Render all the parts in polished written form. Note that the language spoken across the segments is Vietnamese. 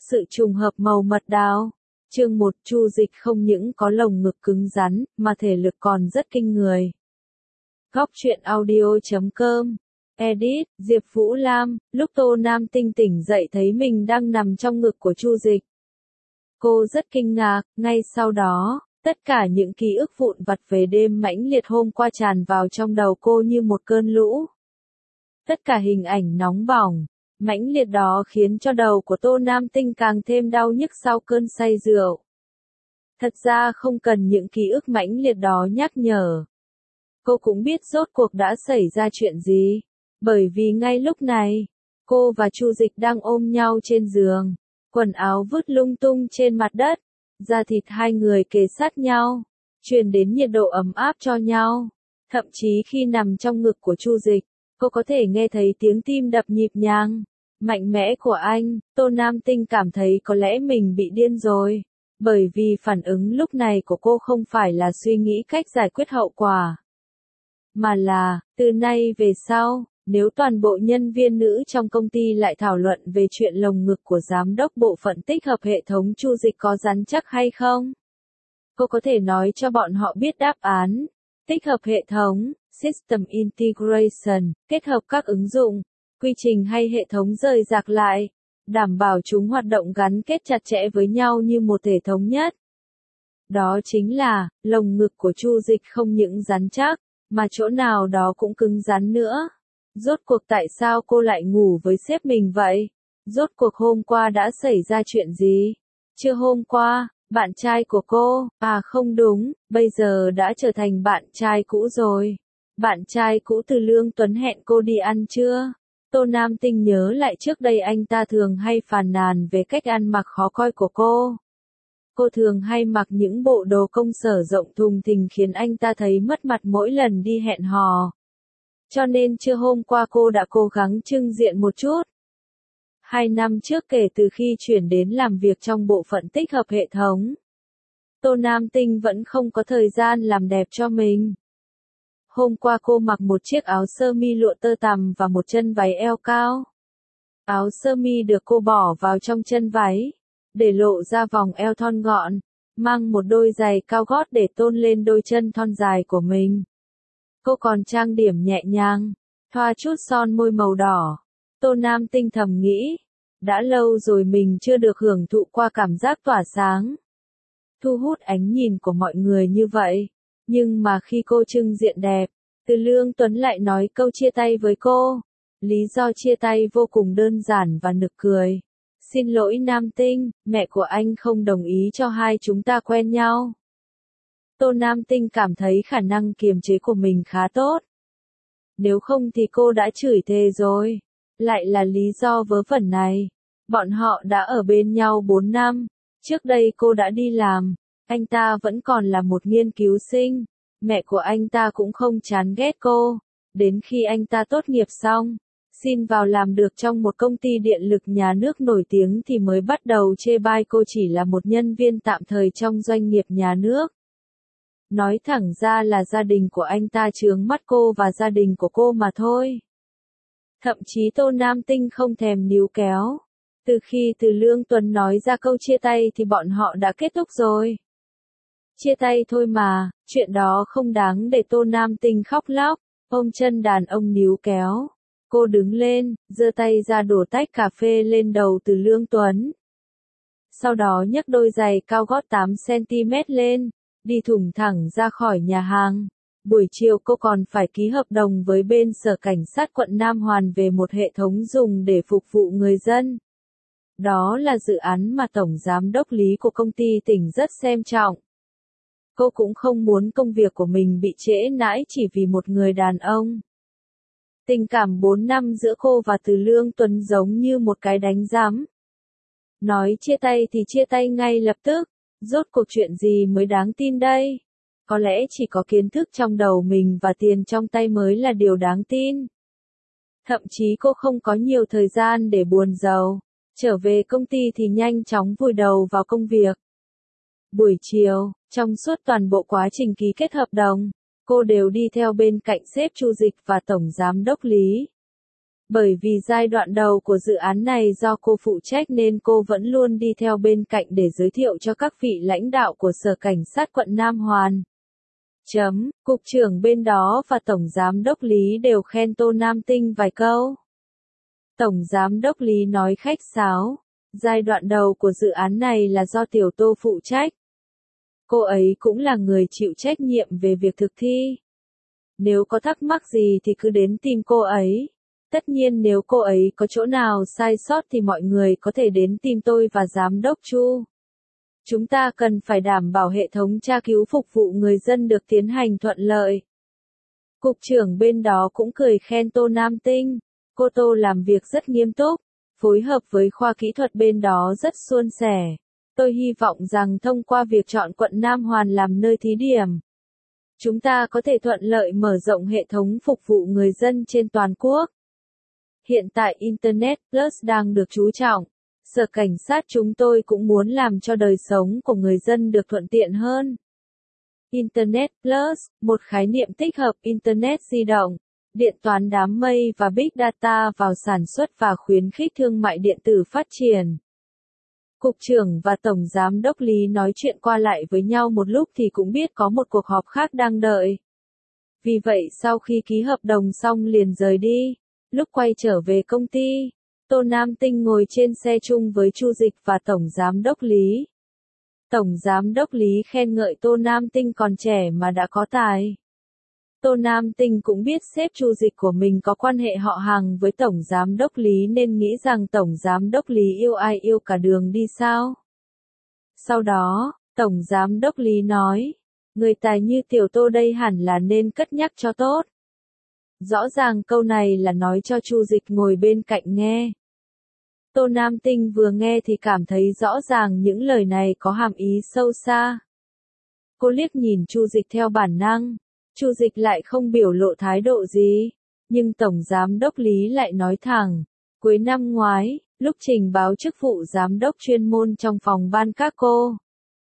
Sự trùng hợp màu mật đào. Chương 1 Chu Dịch không những có lồng ngực cứng rắn, mà thể lực còn rất kinh người. Góc truyện audio.com. Edit, Diệp Vũ Lam. Lúc Tô Nam Tinh tỉnh dậy thấy mình đang nằm trong ngực của Chu Dịch. Cô rất kinh ngạc, ngay sau đó, tất cả những ký ức vụn vặt về đêm mãnh liệt hôm qua tràn vào trong đầu cô như một cơn lũ. Tất cả hình ảnh nóng bỏng, mãnh liệt đó khiến cho đầu của Tô Nam Tinh càng thêm đau nhức sau cơn say rượu. Thật ra không cần những ký ức mãnh liệt đó nhắc nhở. Cô cũng biết rốt cuộc đã xảy ra chuyện gì, bởi vì ngay lúc này, cô và Chu Dịch đang ôm nhau trên giường, quần áo vứt lung tung trên mặt đất, da thịt hai người kề sát nhau, truyền đến nhiệt độ ấm áp cho nhau. Thậm chí khi nằm trong ngực của Chu Dịch, cô có thể nghe thấy tiếng tim đập nhịp nhàng, mạnh mẽ của anh. Tô Nam Tinh cảm thấy có lẽ mình bị điên rồi, bởi vì phản ứng lúc này của cô không phải là suy nghĩ cách giải quyết hậu quả, mà là, từ nay về sau, nếu toàn bộ nhân viên nữ trong công ty lại thảo luận về chuyện lồng ngực của giám đốc bộ phận tích hợp hệ thống Chu Dịch có rắn chắc hay không, cô có thể nói cho bọn họ biết đáp án. Tích hợp hệ thống, System Integration, kết hợp các ứng dụng, quy trình hay hệ thống rời rạc lại, đảm bảo chúng hoạt động gắn kết chặt chẽ với nhau như một thể thống nhất. Đó chính là, lồng ngực của Chu Dịch không những rắn chắc, mà chỗ nào đó cũng cứng rắn nữa. Rốt cuộc tại sao cô lại ngủ với sếp mình vậy? Rốt cuộc hôm qua đã xảy ra chuyện gì? Chưa hôm qua, bạn trai của cô, không đúng, bây giờ đã trở thành bạn trai cũ rồi. Bạn trai cũ Từ Lương Tuấn hẹn cô đi ăn chưa? Tô Nam Tinh nhớ lại trước đây anh ta thường hay phàn nàn về cách ăn mặc khó coi của cô. Cô thường hay mặc những bộ đồ công sở rộng thùng thình khiến anh ta thấy mất mặt mỗi lần đi hẹn hò. Cho nên trưa hôm qua cô đã cố gắng trưng diện một chút. 2 năm trước kể từ khi chuyển đến làm việc trong bộ phận tích hợp hệ thống, Tô Nam Tinh vẫn không có thời gian làm đẹp cho mình. Hôm qua cô mặc một chiếc áo sơ mi lụa tơ tằm và một chân váy eo cao. Áo sơ mi được cô bỏ vào trong chân váy, để lộ ra vòng eo thon gọn, mang một đôi giày cao gót để tôn lên đôi chân thon dài của mình. Cô còn trang điểm nhẹ nhàng, thoa chút son môi màu đỏ. Tô Nam Tinh thầm nghĩ, đã lâu rồi mình chưa được hưởng thụ qua cảm giác tỏa sáng, thu hút ánh nhìn của mọi người như vậy. Nhưng mà khi cô trưng diện đẹp, Từ Lương Tuấn lại nói câu chia tay với cô. Lý do chia tay vô cùng đơn giản và nực cười. Xin lỗi Nam Tinh, mẹ của anh không đồng ý cho hai chúng ta quen nhau. Tô Nam Tinh cảm thấy khả năng kiềm chế của mình khá tốt. Nếu không thì cô đã chửi thề rồi. Lại là lý do vớ vẩn này. Bọn họ đã ở bên nhau 4 năm. Trước đây cô đã đi làm. Anh ta vẫn còn là một nghiên cứu sinh. Mẹ của anh ta cũng không chán ghét cô. Đến khi anh ta tốt nghiệp xong, xin vào làm được trong một công ty điện lực nhà nước nổi tiếng thì mới bắt đầu chê bai cô chỉ là một nhân viên tạm thời trong doanh nghiệp nhà nước. Nói thẳng ra là gia đình của anh ta chướng mắt cô và gia đình của cô mà thôi. Thậm chí Tô Nam Tinh không thèm níu kéo. Từ khi Từ Lương Tuấn nói ra câu chia tay thì bọn họ đã kết thúc rồi. Chia tay thôi mà, chuyện đó không đáng để Tô Nam Tinh khóc lóc, ôm chân đàn ông níu kéo. Cô đứng lên, giơ tay ra đổ tách cà phê lên đầu Từ Lương Tuấn. Sau đó nhấc đôi giày cao gót 8 cm lên, đi thủng thẳng ra khỏi nhà hàng. Buổi chiều cô còn phải ký hợp đồng với bên Sở Cảnh sát quận Nam Hoàn về một hệ thống dùng để phục vụ người dân. Đó là dự án mà Tổng Giám đốc Lý của công ty tỉnh rất xem trọng. Cô cũng không muốn công việc của mình bị trễ nải chỉ vì một người đàn ông. Tình cảm 4 năm giữa cô và Từ Lương Tuấn giống như một cái đánh giám. Nói chia tay thì chia tay ngay lập tức. Rốt cuộc chuyện gì mới đáng tin đây? Có lẽ chỉ có kiến thức trong đầu mình và tiền trong tay mới là điều đáng tin. Thậm chí cô không có nhiều thời gian để buồn rầu. Trở về công ty thì nhanh chóng vùi đầu vào công việc. Buổi chiều, trong suốt toàn bộ quá trình ký kết hợp đồng, cô đều đi theo bên cạnh sếp Chu Dịch và Tổng Giám đốc Lý. Bởi vì giai đoạn đầu của dự án này do cô phụ trách nên cô vẫn luôn đi theo bên cạnh để giới thiệu cho các vị lãnh đạo của Sở Cảnh sát quận Nam Hoàn. Cục trưởng bên đó và Tổng Giám đốc Lý đều khen Tô Nam Tinh vài câu. Tổng Giám đốc Lý nói khách sáo, giai đoạn đầu của dự án này là do Tiểu Tô phụ trách. Cô ấy cũng là người chịu trách nhiệm về việc thực thi. Nếu có thắc mắc gì thì cứ đến tìm cô ấy. Tất nhiên nếu cô ấy có chỗ nào sai sót thì mọi người có thể đến tìm tôi và Giám đốc Chu. Chúng ta cần phải đảm bảo hệ thống tra cứu phục vụ người dân được tiến hành thuận lợi. Cục trưởng bên đó cũng cười khen Tô Nam Tinh. Cô Tô làm việc rất nghiêm túc, phối hợp với khoa kỹ thuật bên đó rất suôn sẻ. Tôi hy vọng rằng thông qua việc chọn quận Nam Hoàn làm nơi thí điểm, chúng ta có thể thuận lợi mở rộng hệ thống phục vụ người dân trên toàn quốc. Hiện tại Internet Plus đang được chú trọng. Sở Cảnh sát chúng tôi cũng muốn làm cho đời sống của người dân được thuận tiện hơn. Internet Plus, một khái niệm tích hợp Internet di động, điện toán đám mây và Big Data vào sản xuất và khuyến khích thương mại điện tử phát triển. Cục trưởng và Tổng Giám đốc Lý nói chuyện qua lại với nhau một lúc thì cũng biết có một cuộc họp khác đang đợi. Vì vậy sau khi ký hợp đồng xong liền rời đi. Lúc quay trở về công ty, Tô Nam Tinh ngồi trên xe chung với Chu Dịch và Tổng Giám đốc Lý. Tổng Giám đốc Lý khen ngợi Tô Nam Tinh còn trẻ mà đã có tài. Tô Nam Tinh cũng biết sếp Chu Dịch của mình có quan hệ họ hàng với Tổng Giám đốc Lý nên nghĩ rằng Tổng Giám đốc Lý yêu ai yêu cả đường đi sao. Sau đó, Tổng Giám đốc Lý nói, người tài như Tiểu Tô đây hẳn là nên cất nhắc cho tốt. Rõ ràng câu này là nói cho Chu Dịch ngồi bên cạnh nghe. Tô Nam Tinh vừa nghe thì cảm thấy rõ ràng những lời này có hàm ý sâu xa. Cô liếc nhìn Chu Dịch theo bản năng. Chu Dịch lại không biểu lộ thái độ gì, nhưng Tổng Giám đốc Lý lại nói thẳng, cuối năm ngoái, lúc trình báo chức vụ giám đốc chuyên môn trong phòng ban các cô,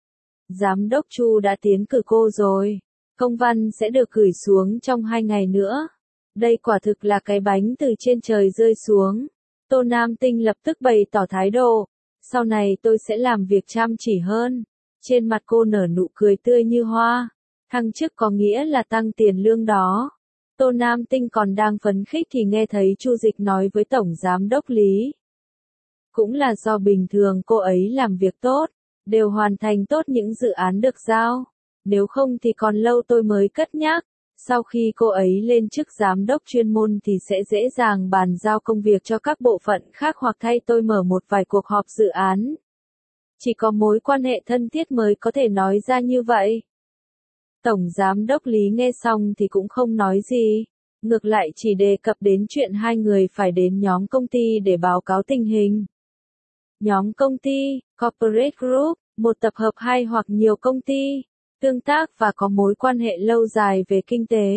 Giám đốc Chu đã tiến cử cô rồi, công văn sẽ được gửi xuống trong 2 ngày nữa. Đây quả thực là cái bánh từ trên trời rơi xuống. Tô Nam Tinh lập tức bày tỏ thái độ, sau này tôi sẽ làm việc chăm chỉ hơn. Trên mặt cô nở nụ cười tươi như hoa. Thăng chức có nghĩa là tăng tiền lương đó. Tô Nam Tinh còn đang phấn khích thì nghe thấy Chu Dịch nói với Tổng Giám đốc Lý. Cũng là do bình thường cô ấy làm việc tốt, đều hoàn thành tốt những dự án được giao. Nếu không thì còn lâu tôi mới cất nhắc. Sau khi cô ấy lên chức giám đốc chuyên môn thì sẽ dễ dàng bàn giao công việc cho các bộ phận khác hoặc thay tôi mở một vài cuộc họp dự án. Chỉ có mối quan hệ thân thiết mới có thể nói ra như vậy. Tổng Giám đốc Lý nghe xong thì cũng không nói gì, ngược lại chỉ đề cập đến chuyện hai người phải đến nhóm công ty để báo cáo tình hình. Nhóm công ty, corporate group, một tập hợp hai hoặc nhiều công ty, tương tác và có mối quan hệ lâu dài về kinh tế,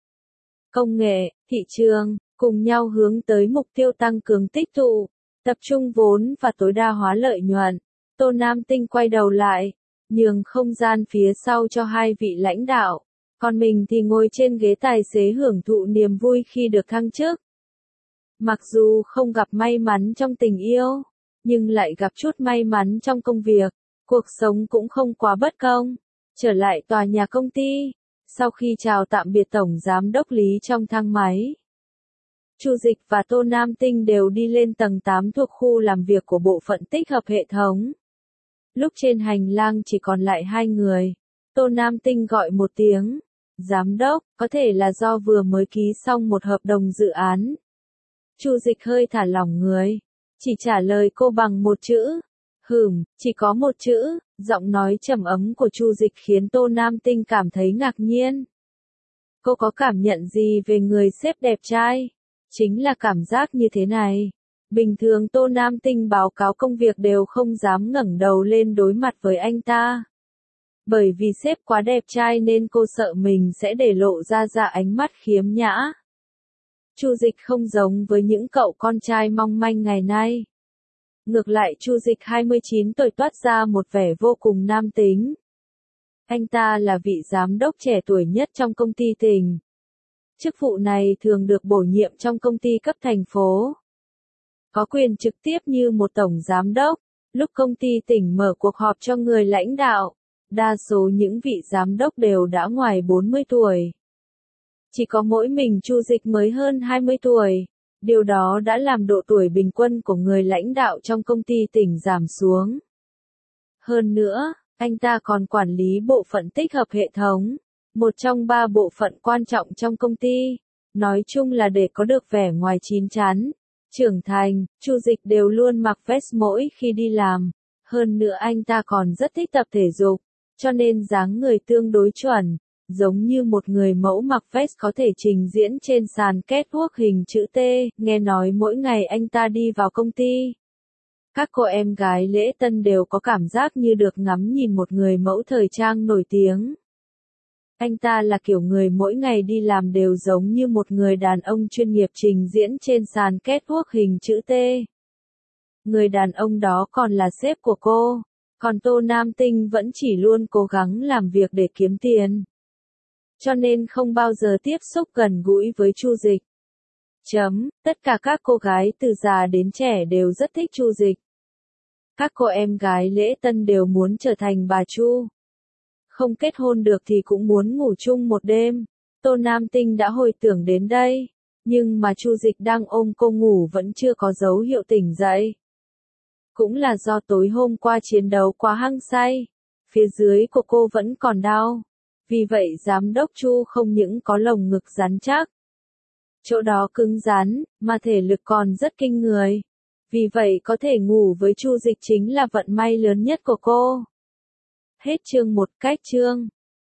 công nghệ, thị trường, cùng nhau hướng tới mục tiêu tăng cường tích tụ, tập trung vốn và tối đa hóa lợi nhuận. Tô Nam Tinh quay đầu lại, nhường không gian phía sau cho hai vị lãnh đạo, còn mình thì ngồi trên ghế tài xế hưởng thụ niềm vui khi được thăng chức. Mặc dù không gặp may mắn trong tình yêu, nhưng lại gặp chút may mắn trong công việc, cuộc sống cũng không quá bất công. Trở lại tòa nhà công ty, sau khi chào tạm biệt Tổng Giám đốc Lý trong thang máy, Chu Dịch và Tô Nam Tinh đều đi lên tầng 8 thuộc khu làm việc của bộ phận tích hợp hệ thống. Lúc trên hành lang chỉ còn lại hai người, Tô Nam Tinh gọi một tiếng, Giám đốc, có thể là do vừa mới ký xong một hợp đồng dự án. Chu Dịch hơi thả lỏng người, chỉ trả lời cô bằng một chữ. Chỉ có một chữ. Giọng nói trầm ấm của Chu Dịch khiến Tô Nam Tinh cảm thấy ngạc nhiên. Cô có cảm nhận gì về người sếp đẹp trai? Chính là cảm giác như thế này. Bình thường Tô Nam Tinh báo cáo công việc đều không dám ngẩng đầu lên đối mặt với anh ta. Bởi vì sếp quá đẹp trai nên cô sợ mình sẽ để lộ ra ánh mắt khiếm nhã. Chu Dịch không giống với những cậu con trai mong manh ngày nay. Ngược lại Chu Dịch 29 tuổi toát ra một vẻ vô cùng nam tính. Anh ta là vị giám đốc trẻ tuổi nhất trong công ty tỉnh. Chức vụ này thường được bổ nhiệm trong công ty cấp thành phố. Có quyền trực tiếp như một tổng giám đốc. Lúc công ty tỉnh mở cuộc họp cho người lãnh đạo, đa số những vị giám đốc đều đã ngoài 40 tuổi. Chỉ có mỗi mình Chu Dịch mới hơn 20 tuổi. Điều đó đã làm độ tuổi bình quân của người lãnh đạo trong công ty tỉnh giảm xuống. Hơn nữa, anh ta còn quản lý bộ phận tích hợp hệ thống, một trong 3 bộ phận quan trọng trong công ty. Nói chung là để có được vẻ ngoài chín chắn, trưởng thành, Chu Dịch đều luôn mặc vest mỗi khi đi làm. Hơn nữa anh ta còn rất thích tập thể dục, cho nên dáng người tương đối chuẩn, giống như một người mẫu mặc vest có thể trình diễn trên sàn catwalk hình chữ T. Nghe nói mỗi ngày anh ta đi vào công ty, các cô em gái lễ tân đều có cảm giác như được ngắm nhìn một người mẫu thời trang nổi tiếng. Anh ta là kiểu người mỗi ngày đi làm đều giống như một người đàn ông chuyên nghiệp trình diễn trên sàn catwalk hình chữ T. Người đàn ông đó còn là sếp của cô, còn Tô Nam Tinh vẫn chỉ luôn cố gắng làm việc để kiếm tiền. Cho nên không bao giờ tiếp xúc gần gũi với Chu Dịch. Tất cả các cô gái từ già đến trẻ đều rất thích Chu Dịch. Các cô em gái lễ tân đều muốn trở thành bà Chu. Không kết hôn được thì cũng muốn ngủ chung một đêm. Tô Nam Tinh đã hồi tưởng đến đây, nhưng mà Chu Dịch đang ôm cô ngủ vẫn chưa có dấu hiệu tỉnh dậy. Cũng là do tối hôm qua chiến đấu quá hăng say, phía dưới của cô vẫn còn đau. Vì vậy giám đốc Chu không những có lồng ngực rắn chắc, chỗ đó cứng rắn, mà thể lực còn rất kinh người. Vì vậy có thể ngủ với Chu Dịch chính là vận may lớn nhất của cô. Hết chương 1 cách chương.